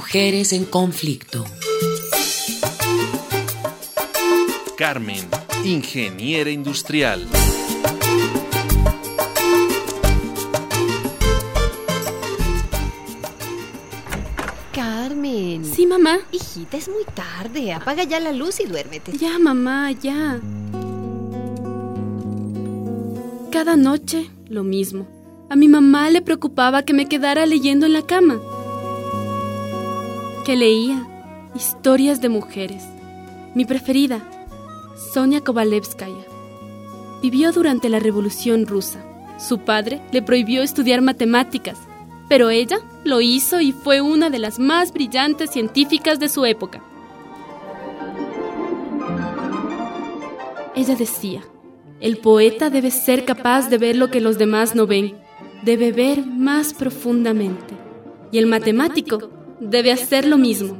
Mujeres en conflicto. Carmen, ingeniera industrial. Carmen. Sí, mamá. Hijita, es muy tarde. Apaga ya la luz y duérmete. Ya, mamá, ya. Cada noche, lo mismo. A mi mamá le preocupaba que me quedara leyendo en la cama. Que leía historias de mujeres. Mi preferida, Sonia Kovalevskaya. Vivió durante la Revolución Rusa. Su padre le prohibió estudiar matemáticas, pero ella lo hizo y fue una de las más brillantes científicas de su época. Ella decía, el poeta debe ser capaz de ver lo que los demás no ven, debe ver más profundamente, y el matemático debe hacer lo mismo.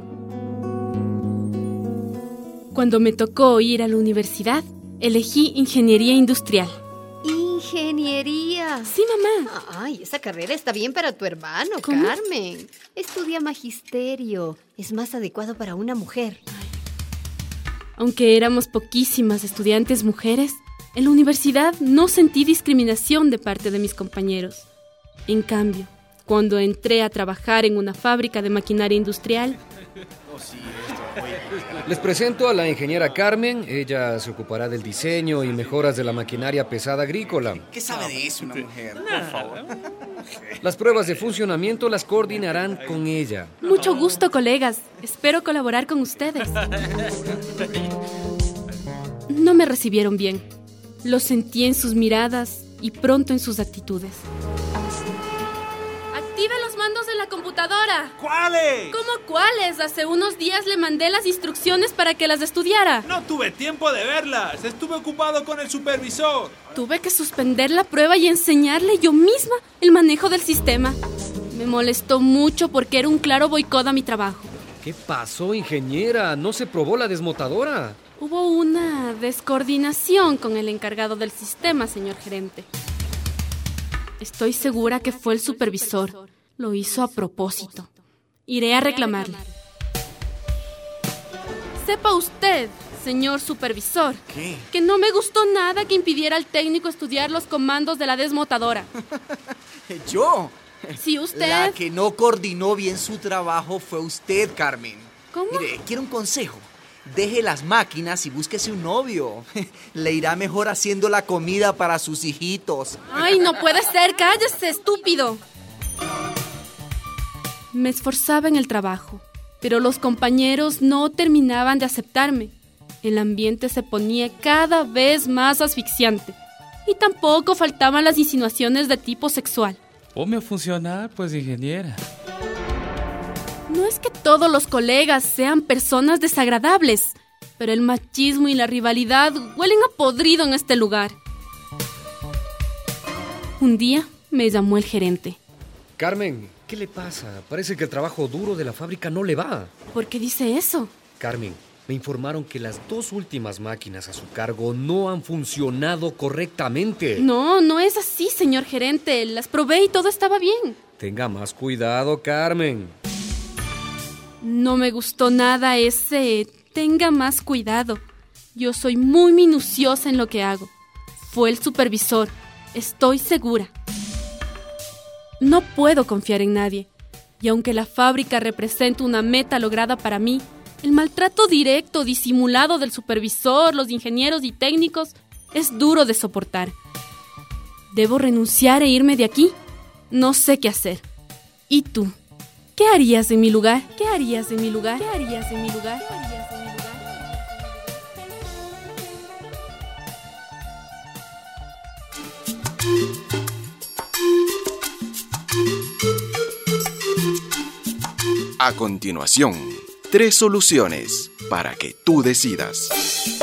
Cuando me tocó ir a la universidad, elegí ingeniería industrial. ¡Ingeniería! Sí, mamá. Ay, esa carrera está bien para tu hermano, ¿Cómo? Carmen. Estudia magisterio. Es más adecuado para una mujer. Aunque éramos poquísimas estudiantes mujeres, en la universidad no sentí discriminación de parte de mis compañeros. En cambio, cuando entré a trabajar en una fábrica de maquinaria industrial... Les presento a la ingeniera Carmen. Ella se ocupará del diseño y mejoras de la maquinaria pesada agrícola. ¿Qué sabe de eso una mujer? Por favor. Las pruebas de funcionamiento las coordinarán con ella. Mucho gusto, colegas. Espero colaborar con ustedes. No me recibieron bien. Lo sentí en sus miradas y pronto en sus actitudes. ¡Active los mandos de la computadora! ¿Cuáles? ¿Cómo cuáles? Hace unos días le mandé las instrucciones para que las estudiara. No tuve tiempo de verlas. Estuve ocupado con el supervisor. Tuve que suspender la prueba y enseñarle yo misma el manejo del sistema. Me molestó mucho porque era un claro boicot a mi trabajo. ¿Qué pasó, ingeniera? ¿No se probó la desmotadora? Hubo una descoordinación con el encargado del sistema, señor gerente. Estoy segura que fue el supervisor. Lo hizo a propósito. Iré a reclamarle. Sepa usted, señor supervisor, ¿Qué? que no me gustó nada que impidiera al técnico estudiar los comandos de la desmotadora. ¿Yo? Sí, usted. La que no coordinó bien su trabajo fue usted, Carmen. ¿Cómo? Mire, quiero un consejo. Deje las máquinas y búsquese un novio. Le irá mejor haciendo la comida para sus hijitos. ¡Ay, no puede ser! ¡Cállese, estúpido! Me esforzaba en el trabajo, pero los compañeros no terminaban de aceptarme. El ambiente se ponía cada vez más asfixiante. Y tampoco faltaban las insinuaciones de tipo sexual. Ponme a funcionar, pues, ingeniera. No es que todos los colegas sean personas desagradables, pero el machismo y la rivalidad huelen a podrido en este lugar. Un día me llamó el gerente. Carmen, ¿qué le pasa? Parece que el trabajo duro de la fábrica no le va. ¿Por qué dice eso? Carmen, me informaron que las 2 últimas máquinas a su cargo no han funcionado correctamente. No, no es así, señor gerente. Las probé y todo estaba bien. Tenga más cuidado, Carmen. No me gustó nada ese tenga más cuidado. Yo soy muy minuciosa en lo que hago. Fue el supervisor, estoy segura. No puedo confiar en nadie. Y aunque la fábrica representa una meta lograda para mí, el maltrato directo, disimulado del supervisor, los ingenieros y técnicos es duro de soportar. ¿Debo renunciar e irme de aquí? No sé qué hacer. ¿Y tú? ¿Qué harías en mi lugar? ¿Qué harías en mi lugar? ¿Qué harías en mi lugar? ¿Qué harías en mi lugar? A continuación, 3 soluciones para que tú decidas.